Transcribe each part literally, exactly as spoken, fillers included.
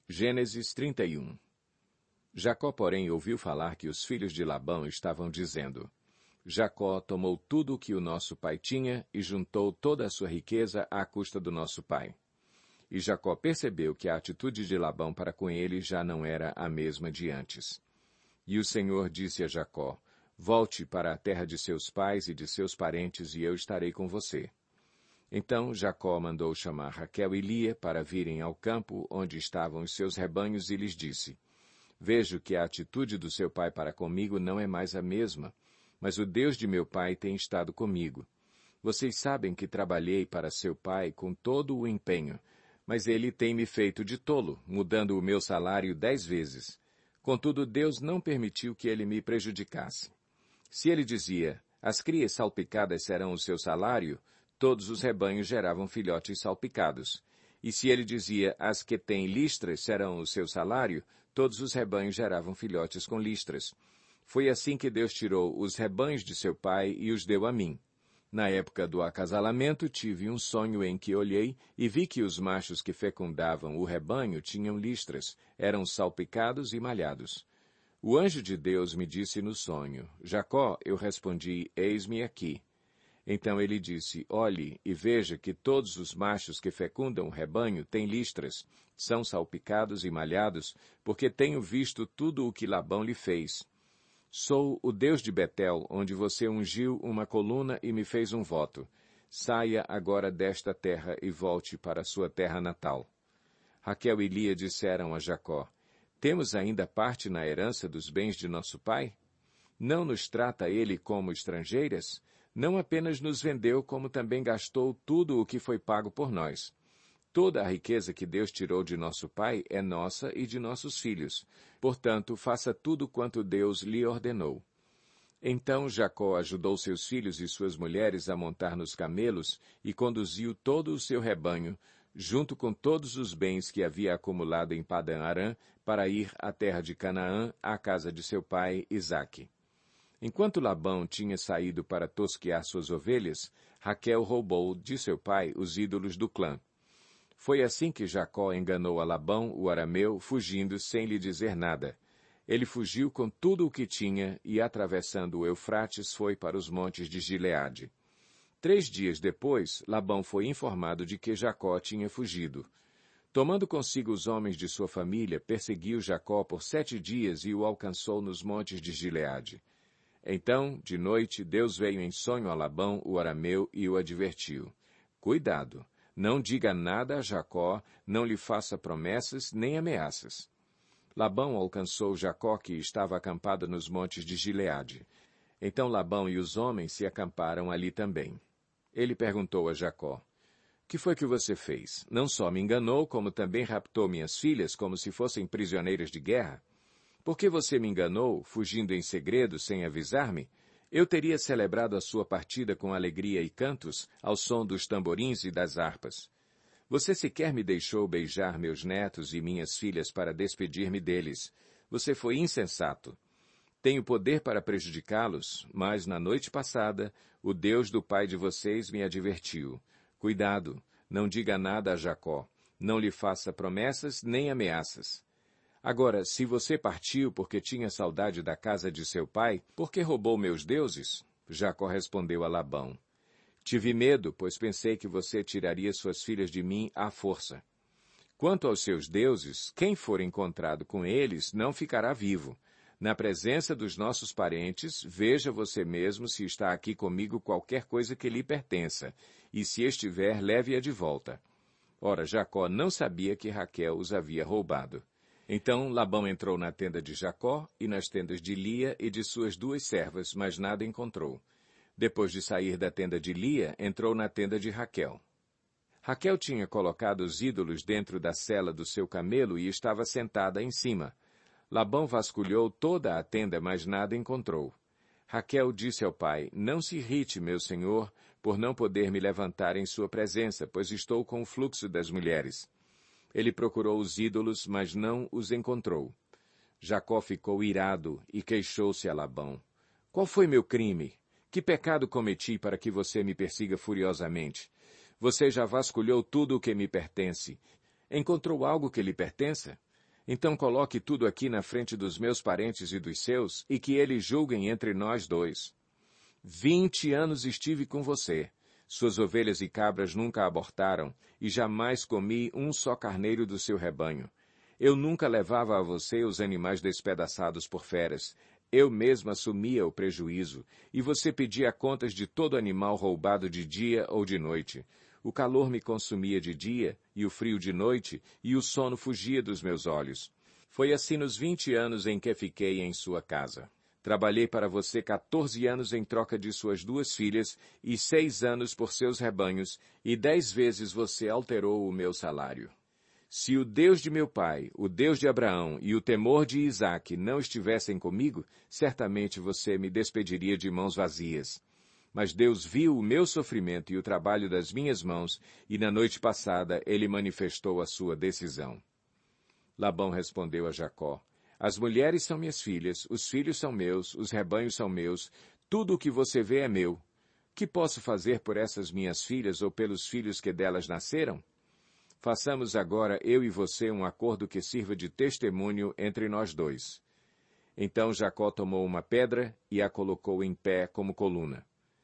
Gênesis trinta e um. Jacó, porém, ouviu falar que os filhos de Labão estavam dizendo: Jacó tomou tudo o que o nosso pai tinha e juntou toda a sua riqueza à custa do nosso pai. E Jacó percebeu que a atitude de Labão para com ele já não era a mesma de antes. E o Senhor disse a Jacó: Volte para a terra de seus pais e de seus parentes, e eu estarei com você. Então Jacó mandou chamar Raquel e Lia para virem ao campo onde estavam os seus rebanhos e lhes disse: Vejo que a atitude do seu pai para comigo não é mais a mesma, mas o Deus de meu pai tem estado comigo. Vocês sabem que trabalhei para seu pai com todo o empenho, mas ele tem me feito de tolo, mudando o meu salário dez vezes. Contudo, Deus não permitiu que ele me prejudicasse. Se ele dizia: As crias salpicadas serão o seu salário, todos os rebanhos geravam filhotes salpicados. E se ele dizia: As que têm listras serão o seu salário, todos os rebanhos geravam filhotes com listras. Foi assim que Deus tirou os rebanhos de seu pai e os deu a mim. Na época do acasalamento, tive um sonho em que olhei e vi que os machos que fecundavam o rebanho tinham listras, eram salpicados e malhados. O anjo de Deus me disse no sonho: Jacó, eu respondi: Eis-me aqui. Então ele disse: Olhe e veja que todos os machos que fecundam o rebanho têm listras, são salpicados e malhados, porque tenho visto tudo o que Labão lhe fez. Sou o Deus de Betel, onde você ungiu uma coluna e me fez um voto. Saia agora desta terra e volte para a sua terra natal. Raquel e Lia disseram a Jacó: Temos ainda parte na herança dos bens de nosso pai? Não nos trata ele como estrangeiras? Não apenas nos vendeu, como também gastou tudo o que foi pago por nós. Toda a riqueza que Deus tirou de nosso pai é nossa e de nossos filhos. Portanto, faça tudo quanto Deus lhe ordenou. Então Jacó ajudou seus filhos e suas mulheres a montar nos camelos e conduziu todo o seu rebanho, junto com todos os bens que havia acumulado em Padã-Arã, para ir à terra de Canaã, à casa de seu pai Isaque. Enquanto Labão tinha saído para tosquear suas ovelhas, Raquel roubou de seu pai os ídolos do clã. Foi assim que Jacó enganou a Labão, o arameu, fugindo sem lhe dizer nada. Ele fugiu com tudo o que tinha e, atravessando o Eufrates, foi para os montes de Gileade. Três dias depois, Labão foi informado de que Jacó tinha fugido. Tomando consigo os homens de sua família, perseguiu Jacó por sete dias e o alcançou nos montes de Gileade. Então, de noite, Deus veio em sonho a Labão, o arameu, e o advertiu: Cuidado! Não diga nada a Jacó, não lhe faça promessas nem ameaças. Labão alcançou Jacó, que estava acampado nos montes de Gileade. Então Labão e os homens se acamparam ali também. Ele perguntou a Jacó: Que foi que você fez? Não só me enganou, como também raptou minhas filhas como se fossem prisioneiras de guerra? Por que você me enganou, fugindo em segredo, sem avisar-me? Eu teria celebrado a sua partida com alegria e cantos, ao som dos tamborins e das harpas. Você sequer me deixou beijar meus netos e minhas filhas para despedir-me deles. Você foi insensato. Tenho poder para prejudicá-los, mas na noite passada, o Deus do pai de vocês me advertiu. Cuidado, não diga nada a Jacó. Não lhe faça promessas nem ameaças. Agora, se você partiu porque tinha saudade da casa de seu pai, por que roubou meus deuses? Jacó respondeu a Labão: Tive medo, pois pensei que você tiraria suas filhas de mim à força. Quanto aos seus deuses, quem for encontrado com eles não ficará vivo. Na presença dos nossos parentes, veja você mesmo se está aqui comigo qualquer coisa que lhe pertença, e se estiver, leve-a de volta. Ora, Jacó não sabia que Raquel os havia roubado. Então Labão entrou na tenda de Jacó e nas tendas de Lia e de suas duas servas, mas nada encontrou. Depois de sair da tenda de Lia, entrou na tenda de Raquel. Raquel tinha colocado os ídolos dentro da sela do seu camelo e estava sentada em cima. Labão vasculhou toda a tenda, mas nada encontrou. Raquel disse ao pai: Não se irrite, meu senhor, por não poder me levantar em sua presença, pois estou com o fluxo das mulheres. Ele procurou os ídolos, mas não os encontrou. Jacó ficou irado e queixou-se a Labão: Qual foi meu crime? Que pecado cometi para que você me persiga furiosamente? Você já vasculhou tudo o que me pertence. Encontrou algo que lhe pertença? Então coloque tudo aqui na frente dos meus parentes e dos seus, e que eles julguem entre nós dois. Vinte anos estive com você. Suas ovelhas e cabras nunca abortaram, e jamais comi um só carneiro do seu rebanho. Eu nunca levava a você os animais despedaçados por feras. Eu mesmo assumia o prejuízo, e você pedia contas de todo animal roubado de dia ou de noite. O calor me consumia de dia, e o frio de noite, e o sono fugia dos meus olhos. Foi assim nos vinte anos em que fiquei em sua casa. Trabalhei para você quatorze anos em troca de suas duas filhas, e seis anos por seus rebanhos, e dez vezes você alterou o meu salário. Se o Deus de meu pai, o Deus de Abraão e o temor de Isaque não estivessem comigo, certamente você me despediria de mãos vazias. Mas Deus viu o meu sofrimento e o trabalho das minhas mãos, e na noite passada ele manifestou a sua decisão. Labão respondeu a Jacó: As mulheres são minhas filhas, os filhos são meus, os rebanhos são meus, tudo o que você vê é meu. Que posso fazer por essas minhas filhas ou pelos filhos que delas nasceram? Façamos agora eu e você um acordo que sirva de testemunho entre nós dois. Então Jacó tomou uma pedra e a colocou em pé como coluna.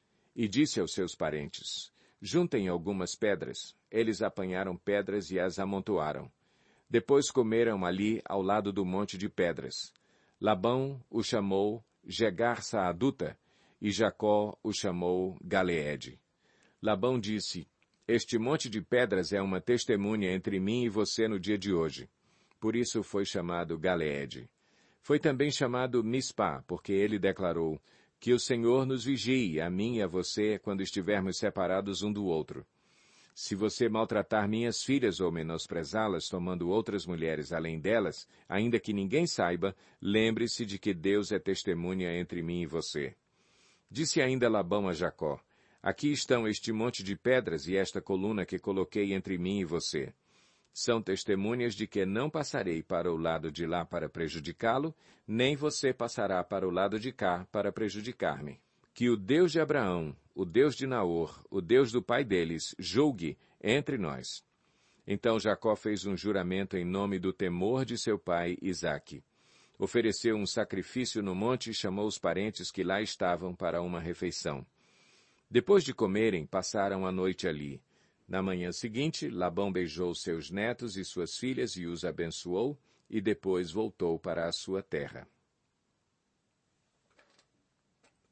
E disse aos seus parentes: Juntem algumas pedras. Eles apanharam pedras e as amontoaram. Depois comeram ali ao lado do monte de pedras. Labão o chamou Jegar-Saaduta, e Jacó o chamou Galeede. Labão disse: Este monte de pedras é uma testemunha entre mim e você no dia de hoje. Por isso foi chamado Galeede. Foi também chamado Mispá, porque ele declarou: Que o Senhor nos vigie, a mim e a você, quando estivermos separados um do outro. Se você maltratar minhas filhas ou menosprezá-las, tomando outras mulheres além delas, ainda que ninguém saiba, lembre-se de que Deus é testemunha entre mim e você. Disse ainda Labão a Jacó: Aqui estão este monte de pedras e esta coluna que coloquei entre mim e você. São testemunhas de que não passarei para o lado de lá para prejudicá-lo, nem você passará para o lado de cá para prejudicar-me. Que o Deus de Abraão, o Deus de Naor, o Deus do pai deles, julgue entre nós. Então Jacó fez um juramento em nome do temor de seu pai Isaque. Ofereceu um sacrifício no monte e chamou os parentes que lá estavam para uma refeição. Depois de comerem, passaram a noite ali. Na manhã seguinte, Labão beijou seus netos e suas filhas e os abençoou, e depois voltou para a sua terra.